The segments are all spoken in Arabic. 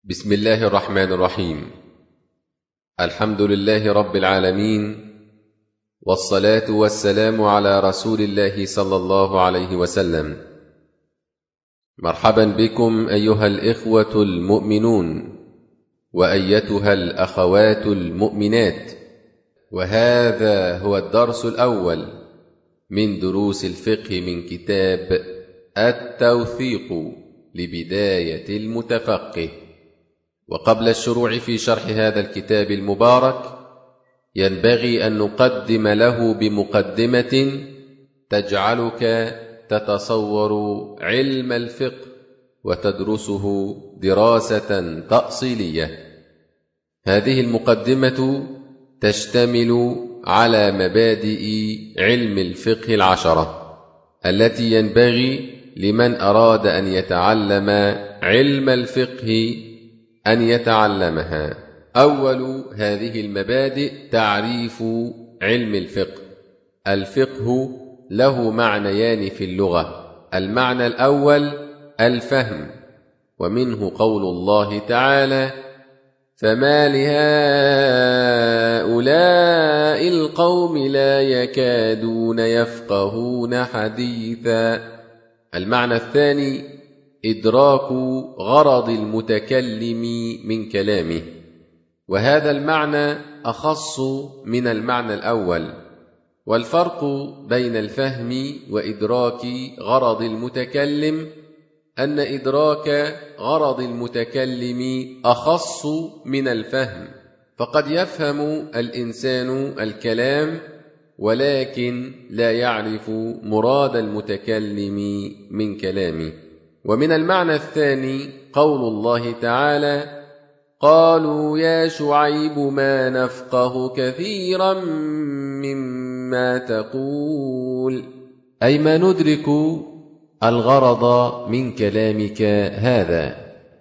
بسم الله الرحمن الرحيم. الحمد لله رب العالمين، والصلاة والسلام على رسول الله صلى الله عليه وسلم. مرحبا بكم أيها الإخوة المؤمنون وأيتها الأخوات المؤمنات، وهذا هو الدرس الأول من دروس الفقه من كتاب التوثيق لبداية المتفقه. وقبل الشروع في شرح هذا الكتاب المبارك ينبغي أن نقدم له بمقدمة تجعلك تتصور علم الفقه وتدرسه دراسة تأصيلية. هذه المقدمة تشتمل على مبادئ علم الفقه العشرة التي ينبغي لمن أراد أن يتعلم علم الفقه أن يتعلمها. أول هذه المبادئ تعريف علم الفقه. الفقه له معنيان في اللغة: المعنى الأول الفهم، ومنه قول الله تعالى: فما لهؤلاء القوم لا يكادون يفقهون حديثا. المعنى الثاني إدراك غرض المتكلم من كلامه، وهذا المعنى أخص من المعنى الأول. والفرق بين الفهم وإدراك غرض المتكلم أن إدراك غرض المتكلم أخص من الفهم، فقد يفهم الإنسان الكلام ولكن لا يعرف مراد المتكلم من كلامه. ومن المعنى الثاني قول الله تعالى: قالوا يا شعيب ما نفقه كثيرا مما تقول، أي ما ندرك الغرض من كلامك هذا.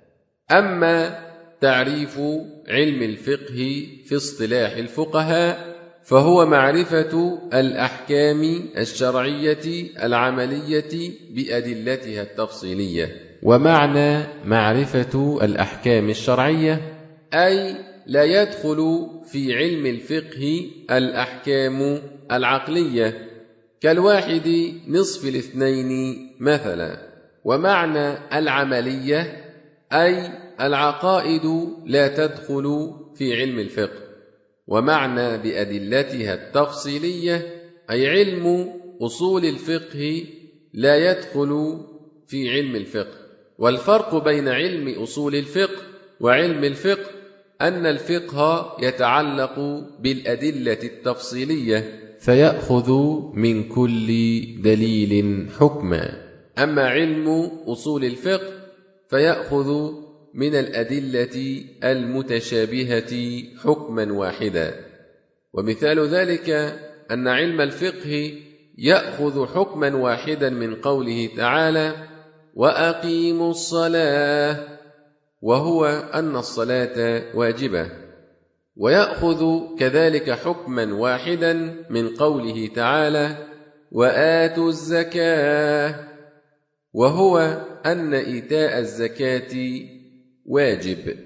أما تعريف علم الفقه في اصطلاح الفقهاء فهو معرفة الأحكام الشرعية العملية بأدلتها التفصيلية. ومعنى معرفة الأحكام الشرعية أي لا يدخل في علم الفقه الأحكام العقلية كالواحد نصف الاثنين مثلا. ومعنى العملية أي العقائد لا تدخل في علم الفقه. ومعنى بأدلتها التفصيلية أي علم أصول الفقه لا يدخل في علم الفقه. والفرق بين علم أصول الفقه وعلم الفقه أن الفقه يتعلق بالأدلة التفصيلية فيأخذ من كل دليل حكما، أما علم أصول الفقه فيأخذ من الأدلة المتشابهة حكما واحدا. ومثال ذلك أن علم الفقه يأخذ حكما واحدا من قوله تعالى: وأقيموا الصلاة، وهو أن الصلاة واجبة. ويأخذ كذلك حكما واحدا من قوله تعالى: وآتوا الزكاة، وهو أن إيتاء الزكاة واجب.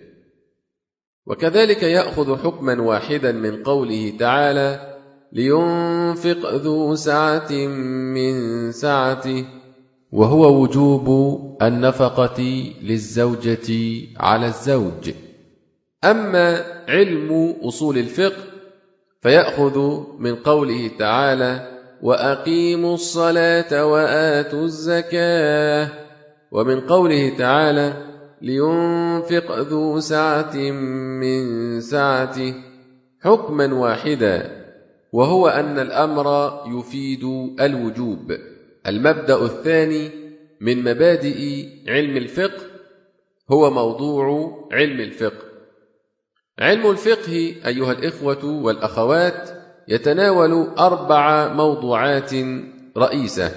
وكذلك يأخذ حكما واحدا من قوله تعالى: لينفق ذو سعة من سعته، وهو وجوب النفقة للزوجة على الزوج. أما علم أصول الفقه فيأخذ من قوله تعالى: وأقيموا الصلاة وآتوا الزكاة، ومن قوله تعالى: لينفق ذو سعة من سعته، حكما واحدا، وهو أن الأمر يفيد الوجوب. المبدأ الثاني من مبادئ علم الفقه هو موضوع علم الفقه. علم الفقه أيها الإخوة والأخوات يتناول 4 موضوعات رئيسة.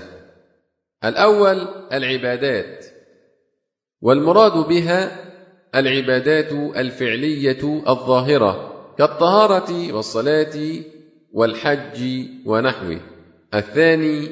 الأول العبادات، والمراد بها العبادات الفعلية الظاهرة كالطهارة والصلاة والحج ونحوه. الثاني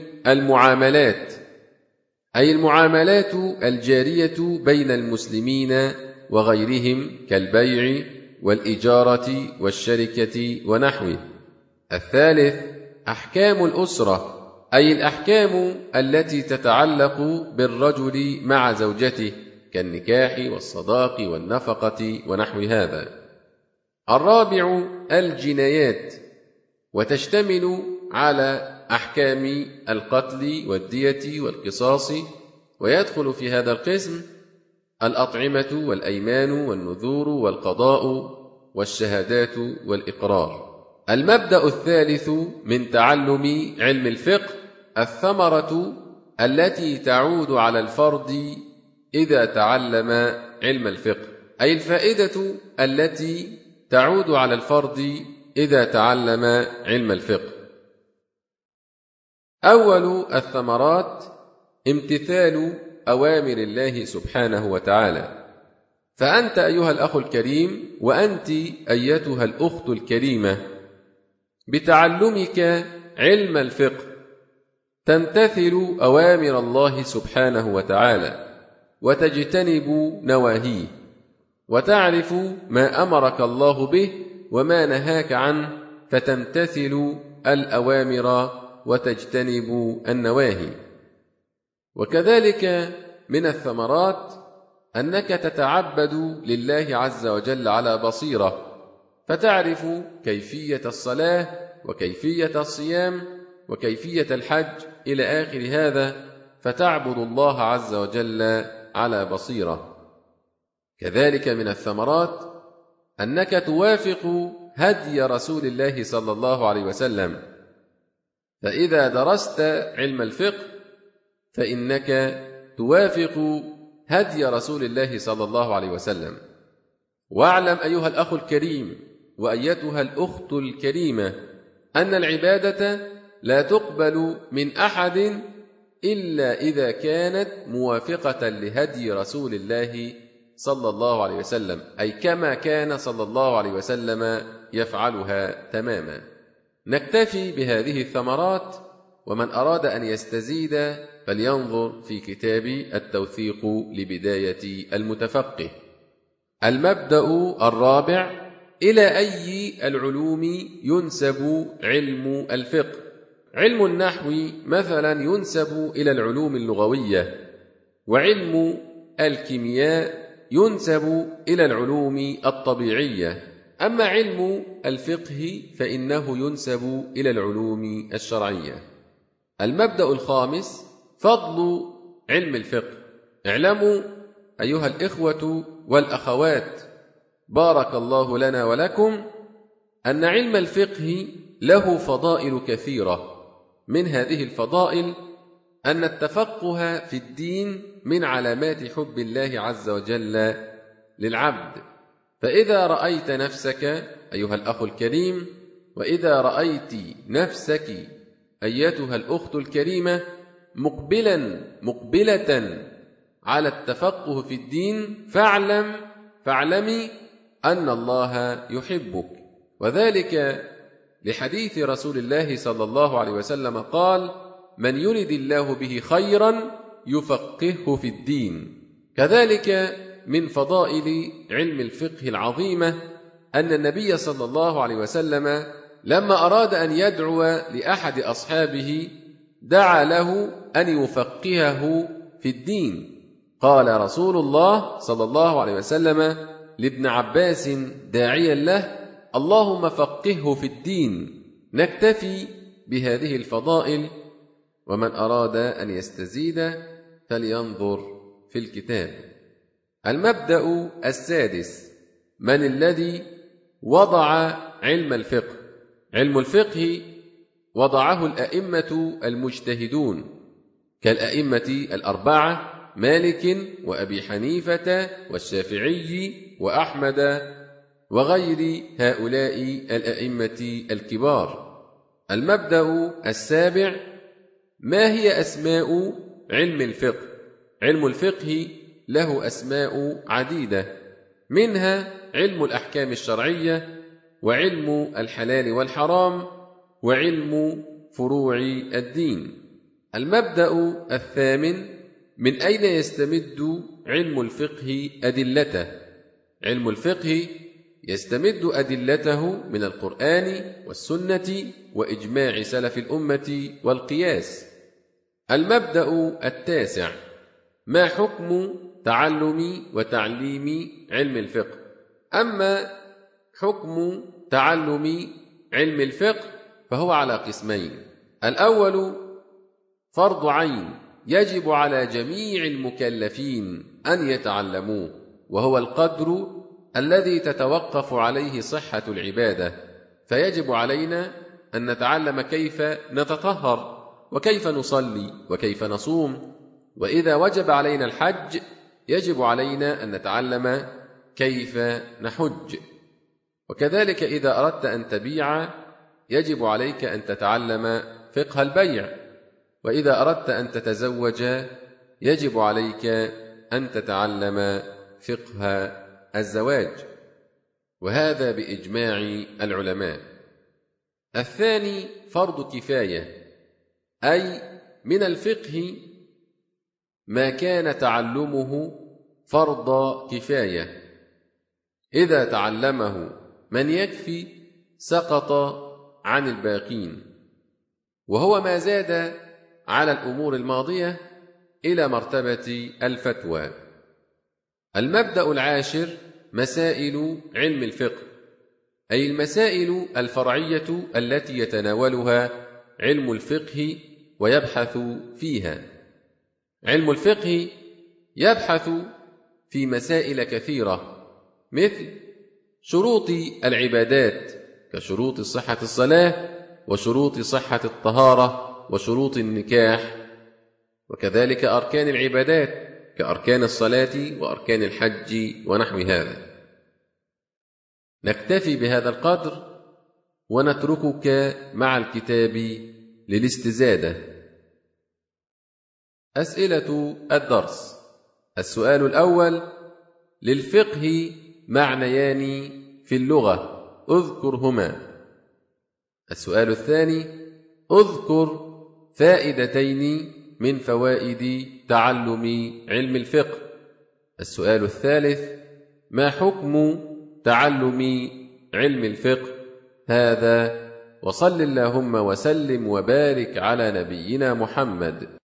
المعاملات، أي المعاملات الجارية بين المسلمين وغيرهم كالبيع والإجارة والشركة ونحوه. الثالث أحكام الأسرة، أي الأحكام التي تتعلق بالرجل مع زوجته كالنكاح والصداق والنفقة ونحو هذا. الرابع الجنايات، وتشتمل على أحكام القتل والدية والقصاص، ويدخل في هذا القسم الأطعمة والأيمان والنذور والقضاء والشهادات والإقرار. المبدأ الثالث من تعلم علم الفقه الثمرة التي تعود على الفرد إذا تعلم علم الفقه، أي الفائدة التي تعود على الفرد إذا تعلم علم الفقه. أول الثمرات امتثال أوامر الله سبحانه وتعالى. فأنت أيها الأخ الكريم وأنت أيتها الأخت الكريمة بتعلمك علم الفقه تمتثل أوامر الله سبحانه وتعالى وتجتنب نواهيه، وتعرف ما أمرك الله به وما نهاك عنه، فتمتثل الأوامر وتجتنب النواهي. وكذلك من الثمرات أنك تتعبد لله عز وجل على بصيرة، فتعرف كيفية الصلاة وكيفية الصيام وكيفية الحج إلى آخر هذا، فتعبد الله عز وجل على بصيرة. كذلك من الثمرات أنك توافق هدي رسول الله صلى الله عليه وسلم، فإذا درست علم الفقه فإنك توافق هدي رسول الله صلى الله عليه وسلم. واعلم أيها الأخ الكريم وأيتها الأخت الكريمة أن العبادة لا تقبل من أحد إلا إذا كانت موافقة لهدي رسول الله صلى الله عليه وسلم، أي كما كان صلى الله عليه وسلم يفعلها تماما. نكتفي بهذه الثمرات، ومن أراد أن يستزيد فلينظر في كتاب التوثيق لبداية المتفقه. المبدأ الرابع: إلى أي العلوم ينسب علم الفقه؟ علم النحو مثلا ينسب إلى العلوم اللغوية، وعلم الكيمياء ينسب إلى العلوم الطبيعية، أما علم الفقه فإنه ينسب إلى العلوم الشرعية. المبدأ الخامس: فضل علم الفقه. اعلموا أيها الإخوة والأخوات بارك الله لنا ولكم أن علم الفقه له فضائل كثيرة. من هذه الفضائل أن التفقه في الدين من علامات حب الله عز وجل للعبد. فإذا رأيت نفسك أيها الأخ الكريم، وإذا رأيت نفسك أيتها الأخت الكريمة مقبلة على التفقه في الدين، فاعلمي أن الله يحبك، وذلك لحديث رسول الله صلى الله عليه وسلم قال: من يرد الله به خيرا يفقهه في الدين. كذلك من فضائل علم الفقه العظيمة أن النبي صلى الله عليه وسلم لما أراد أن يدعو لأحد أصحابه دعا له أن يفقهه في الدين. قال رسول الله صلى الله عليه وسلم لابن عباس داعيا له: اللهم فقهه في الدين. نكتفي بهذه الفضائل، ومن أراد أن يستزيد فلينظر في الكتاب. المبدأ السادس: من الذي وضع علم الفقه؟ علم الفقه وضعه الأئمة المجتهدون كالأئمة الأربعة: مالك وأبي حنيفة والشافعي وأحمد وغير هؤلاء الأئمة الكبار. المبدأ السابع: ما هي أسماء علم الفقه؟ علم الفقه له أسماء عديدة، منها علم الأحكام الشرعية، وعلم الحلال والحرام، وعلم فروع الدين. المبدأ الثامن: من أين يستمد علم الفقه أدلته؟ علم الفقه يستمد أدلته من القرآن والسنة وإجماع سلف الأمة والقياس. المبدأ التاسع: ما حكم تعلم وتعليم علم الفقه؟ أما حكم تعلم علم الفقه فهو على قسمين: الأول فرض عين يجب على جميع المكلفين أن يتعلموه، وهو القدر الذي تتوقف عليه صحة العبادة، فيجب علينا أن نتعلم كيف نتطهر وكيف نصلي وكيف نصوم. وإذا وجب علينا الحج يجب علينا أن نتعلم كيف نحج. وكذلك إذا أردت أن تبيع يجب عليك أن تتعلم فقه البيع، وإذا أردت أن تتزوج يجب عليك أن تتعلم فقه الزواج، وهذا بإجماع العلماء. الثاني فرض كفاية، أي من الفقه ما كان تعلمه فرض كفاية، إذا تعلمه من يكفي سقط عن الباقين، وهو ما زاد على الأمور الماضية إلى مرتبة الفتوى. المبدأ العاشر: مسائل علم الفقه، أي المسائل الفرعية التي يتناولها علم الفقه ويبحث فيها. علم الفقه يبحث في مسائل كثيرة، مثل شروط العبادات كشروط صحة الصلاة وشروط صحة الطهارة وشروط النكاح، وكذلك أركان العبادات كأركان الصلاة وأركان الحج ونحو هذا. نكتفي بهذا القدر ونتركك مع الكتاب للاستزادة. أسئلة الدرس: السؤال الأول: للفقه معنيان في اللغة، اذكرهما. السؤال الثاني: اذكر فائدتين من فوائد تعلم علم الفقه. السؤال الثالث: ما حكم تعلم علم الفقه؟ هذا، وصل اللهم وسلم وبارك على نبينا محمد